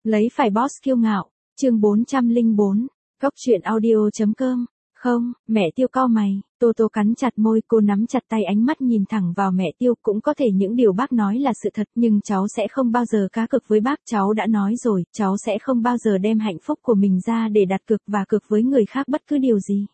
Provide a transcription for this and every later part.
Lấy phải boss kiêu ngạo, chương 404, Cốc truyện audio.com. Không, mẹ Tiêu cau mày, Tô Tô cắn chặt môi, cô nắm chặt tay, ánh mắt nhìn thẳng vào mẹ Tiêu. Cũng có thể những điều bác nói là sự thật, nhưng cháu sẽ không bao giờ cá cược với bác. Cháu đã nói rồi, cháu sẽ không bao giờ đem hạnh phúc của mình ra để đặt cược và cược với người khác bất cứ điều gì.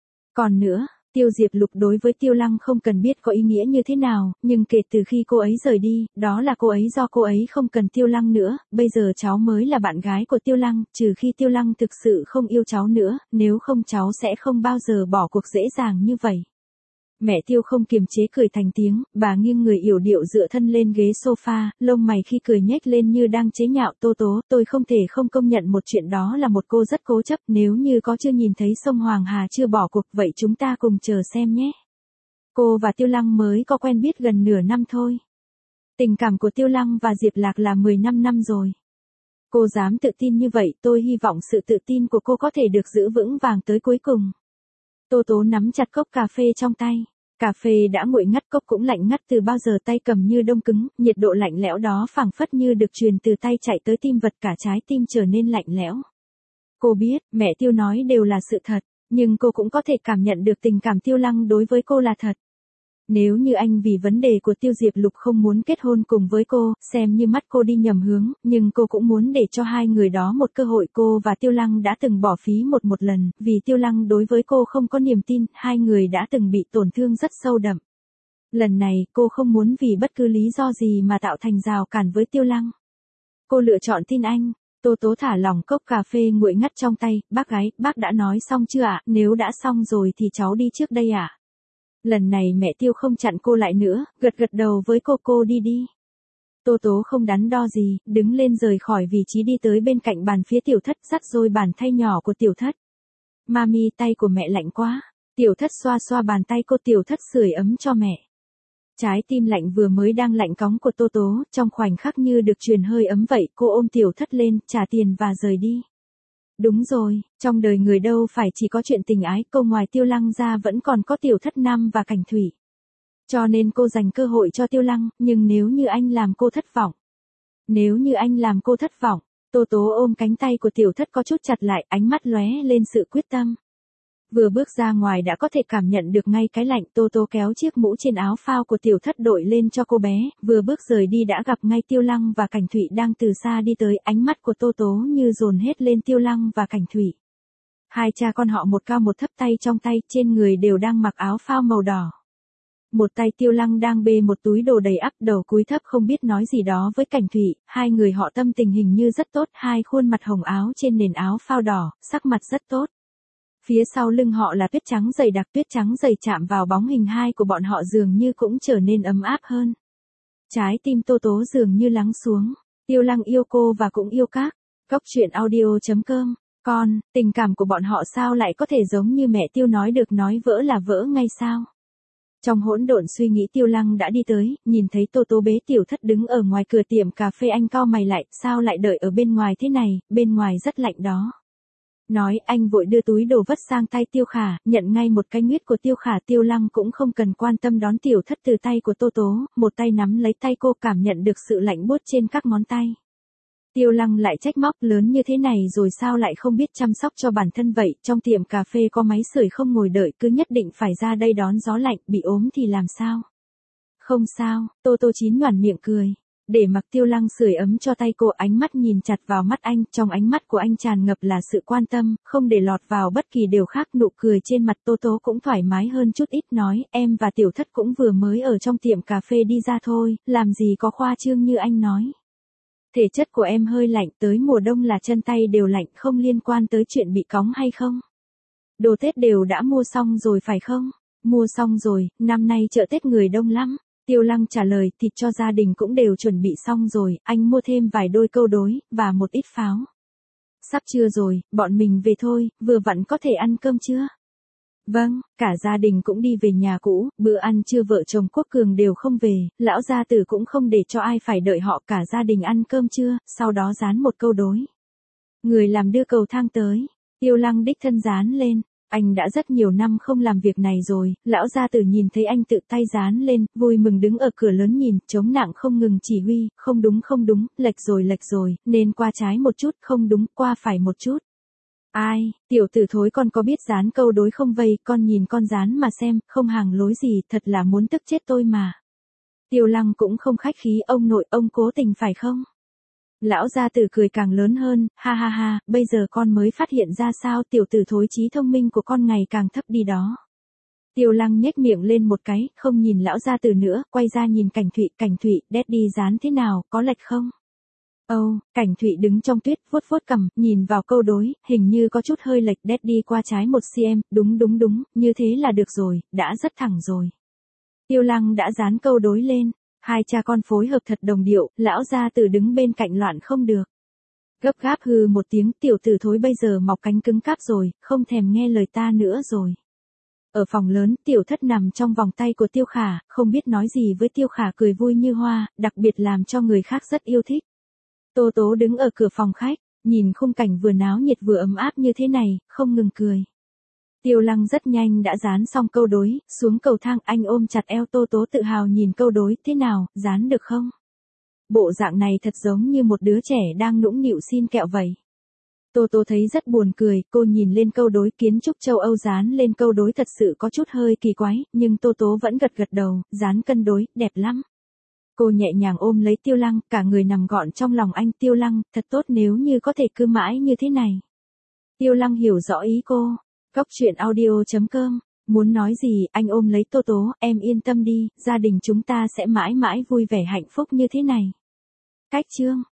Còn nữa, Tiêu Diệp Lục đối với Tiêu Lăng không cần biết có ý nghĩa như thế nào, nhưng kể từ khi cô ấy rời đi, đó là cô ấy do cô ấy không cần Tiêu Lăng nữa, bây giờ cháu mới là bạn gái của Tiêu Lăng, trừ khi Tiêu Lăng thực sự không yêu cháu nữa, nếu không cháu sẽ không bao giờ bỏ cuộc dễ dàng như vậy. Mẹ Tiêu không kiềm chế cười thành tiếng, bà nghiêng người yểu điệu dựa thân lên ghế sofa, lông mày khi cười nhếch lên như đang chế nhạo. Tô Tố, tôi không thể không công nhận một chuyện, đó là một cô rất cố chấp, nếu như có chưa nhìn thấy sông Hoàng Hà chưa bỏ cuộc, vậy chúng ta cùng chờ xem nhé. Cô và Tiêu Lăng mới có quen biết gần nửa năm thôi. Tình cảm của Tiêu Lăng và Diệp Lạc là 15 năm rồi. Cô dám tự tin như vậy, tôi hy vọng sự tự tin của cô có thể được giữ vững vàng tới cuối cùng. Tô Tố nắm chặt cốc cà phê trong tay. Cà phê đã nguội ngắt, cốc cũng lạnh ngắt từ bao giờ, tay cầm như đông cứng, nhiệt độ lạnh lẽo đó phảng phất như được truyền từ tay chạy tới tim, vật cả trái tim trở nên lạnh lẽo. Cô biết, mẹ Tiêu nói đều là sự thật, nhưng cô cũng có thể cảm nhận được tình cảm Tiêu Lăng đối với cô là thật. Nếu như anh vì vấn đề của Tiêu Diệp Lục không muốn kết hôn cùng với cô, xem như mắt cô đi nhầm hướng, nhưng cô cũng muốn để cho hai người đó một cơ hội. Cô và Tiêu Lăng đã từng bỏ phí một lần, vì Tiêu Lăng đối với cô không có niềm tin, hai người đã từng bị tổn thương rất sâu đậm. Lần này, cô không muốn vì bất cứ lý do gì mà tạo thành rào cản với Tiêu Lăng. Cô lựa chọn tin anh. Tô Tố thả lỏng cốc cà phê nguội ngắt trong tay, bác gái, bác đã nói xong chưa ạ? Nếu đã xong rồi thì cháu đi trước đây ạ. Lần này mẹ Tiêu không chặn cô lại nữa, gật đầu với cô đi đi. Tô Tố không đắn đo gì, đứng lên rời khỏi vị trí, đi tới bên cạnh bàn phía Tiểu Thất, dắt rồi bàn tay nhỏ của Tiểu Thất. Mami, tay của mẹ lạnh quá. Tiểu Thất xoa xoa bàn tay cô. Tiểu Thất sưởi ấm cho mẹ. Trái tim lạnh vừa mới đang lạnh cóng của Tô Tố, trong khoảnh khắc như được truyền hơi ấm vậy, cô ôm Tiểu Thất lên, trả tiền và rời đi. Đúng rồi, trong đời người đâu phải chỉ có chuyện tình ái, cô ngoài Tiêu Lăng ra vẫn còn có Tiểu Thất Nam và Cảnh Thủy. Cho nên cô dành cơ hội cho Tiêu Lăng, nhưng nếu như anh làm cô thất vọng. Nếu như anh làm cô thất vọng, Tô Tố ôm cánh tay của Tiểu Thất có chút chặt lại, ánh mắt lóe lên sự quyết tâm. Vừa bước ra ngoài đã có thể cảm nhận được ngay cái lạnh. Tô Tố kéo chiếc mũ trên áo phao của Tiểu Thất đội lên cho cô bé, vừa bước rời đi đã gặp ngay Tiêu Lăng và Cảnh Thủy đang từ xa đi tới, ánh mắt của Tô Tố như dồn hết lên Tiêu Lăng và Cảnh Thủy. Hai cha con họ một cao một thấp, tay trong tay, trên người đều đang mặc áo phao màu đỏ. Một tay Tiêu Lăng đang bê một túi đồ đầy ắp, đầu cúi thấp không biết nói gì đó với Cảnh Thủy, hai người họ tâm tình hình như rất tốt, hai khuôn mặt hồng áo trên nền áo phao đỏ, sắc mặt rất tốt. Phía sau lưng họ là tuyết trắng dày đặc, tuyết trắng dày chạm vào bóng hình hai của bọn họ dường như cũng trở nên ấm áp hơn. Trái tim Tô Tố dường như lắng xuống. Tiêu Lăng yêu cô và cũng yêu các. Cốc truyện audio.com. Con, tình cảm của bọn họ sao lại có thể giống như mẹ Tiêu nói được, nói vỡ là vỡ ngay sao? Trong hỗn độn suy nghĩ, Tiêu Lăng đã đi tới, nhìn thấy Tô Tố bế Tiểu Thất đứng ở ngoài cửa tiệm cà phê, anh cau mày lại, sao lại đợi ở bên ngoài thế này, bên ngoài rất lạnh đó. Nói, anh vội đưa túi đồ vất sang tay Tiêu Khả, nhận ngay một cái nguyết của Tiêu Khả. Tiêu Lăng cũng không cần quan tâm đón Tiểu Thất từ tay của Tô Tố, một tay nắm lấy tay cô, cảm nhận được sự lạnh buốt trên các ngón tay. Tiêu Lăng lại trách móc, lớn như thế này rồi sao lại không biết chăm sóc cho bản thân vậy, trong tiệm cà phê có máy sưởi không ngồi đợi, cứ nhất định phải ra đây đón gió lạnh, bị ốm thì làm sao? Không sao, Tô Tô chín nhoẻn miệng cười. Để mặc Tiêu Lăng sưởi ấm cho tay cô, ánh mắt nhìn chặt vào mắt anh, trong ánh mắt của anh tràn ngập là sự quan tâm, không để lọt vào bất kỳ điều khác. Nụ cười trên mặt Tô Tố cũng thoải mái hơn chút ít, nói, em và Tiểu Thất cũng vừa mới ở trong tiệm cà phê đi ra thôi, làm gì có khoa trương như anh nói. Thể chất của em hơi lạnh, tới mùa đông là chân tay đều lạnh, không liên quan tới chuyện bị cóng hay không. Đồ Tết đều đã mua xong rồi phải không? Mua xong rồi, năm nay chợ Tết người đông lắm. Tiêu Lăng trả lời, thịt cho gia đình cũng đều chuẩn bị xong rồi, anh mua thêm vài đôi câu đối, và một ít pháo. Sắp trưa rồi, bọn mình về thôi, vừa vặn có thể ăn cơm trưa. Vâng, cả gia đình cũng đi về nhà cũ, bữa ăn trưa vợ chồng Quốc Cường đều không về, lão gia tử cũng không để cho ai phải đợi họ, cả gia đình ăn cơm trưa, sau đó dán một câu đối. Người làm đưa cầu thang tới, Tiêu Lăng đích thân dán lên. Anh đã rất nhiều năm không làm việc này rồi, lão gia tử nhìn thấy anh tự tay dán lên, vui mừng đứng ở cửa lớn nhìn, chống nặng không ngừng chỉ huy, không đúng, lệch rồi, nên qua trái một chút, không đúng, qua phải một chút. Ai, tiểu tử thối con có biết dán câu đối không vây, con nhìn con dán mà xem, không hàng lối gì, thật là muốn tức chết tôi mà. Tiêu Lăng cũng không khách khí, ông nội, ông cố tình phải không? Lão gia tử cười càng lớn hơn, ha ha ha, bây giờ con mới phát hiện ra sao tiểu tử thối trí thông minh của con ngày càng thấp đi đó. Tiêu Lăng nhếch miệng lên một cái, không nhìn lão gia tử nữa, quay ra nhìn Cảnh Thụy, Daddy dán thế nào, có lệch không? Cảnh Thụy đứng trong tuyết, vuốt cằm, nhìn vào câu đối, hình như có chút hơi lệch, Daddy qua trái 1 cm, đúng, như thế là được rồi, đã rất thẳng rồi. Tiêu Lăng đã dán câu đối lên. Hai cha con phối hợp thật đồng điệu, lão gia tử đứng bên cạnh loạn không được. Gấp gáp hừ một tiếng, tiểu tử thối bây giờ mọc cánh cứng cáp rồi, không thèm nghe lời ta nữa rồi. Ở phòng lớn, tiểu thất nằm trong vòng tay của Tiêu Khả, không biết nói gì với Tiêu Khả cười vui như hoa, đặc biệt làm cho người khác rất yêu thích. Tô Tố đứng ở cửa phòng khách, nhìn khung cảnh vừa náo nhiệt vừa ấm áp như thế này, không ngừng cười. Tiêu Lăng rất nhanh đã dán xong câu đối, xuống cầu thang anh ôm chặt eo Tô Tố tự hào nhìn câu đối, thế nào, dán được không? Bộ dạng này thật giống như một đứa trẻ đang nũng nịu xin kẹo vậy. Tô Tố thấy rất buồn cười, cô nhìn lên câu đối kiến trúc châu Âu dán lên câu đối thật sự có chút hơi kỳ quái, nhưng Tô Tố vẫn gật đầu, dán cân đối, đẹp lắm. Cô nhẹ nhàng ôm lấy Tiêu Lăng, cả người nằm gọn trong lòng anh. Tiêu Lăng, thật tốt nếu như có thể cứ mãi như thế này. Tiêu Lăng hiểu rõ ý cô. Góc truyện audio.com, muốn nói gì, anh ôm lấy Tô Tố, em yên tâm đi, gia đình chúng ta sẽ mãi mãi vui vẻ hạnh phúc như thế này. Cách chương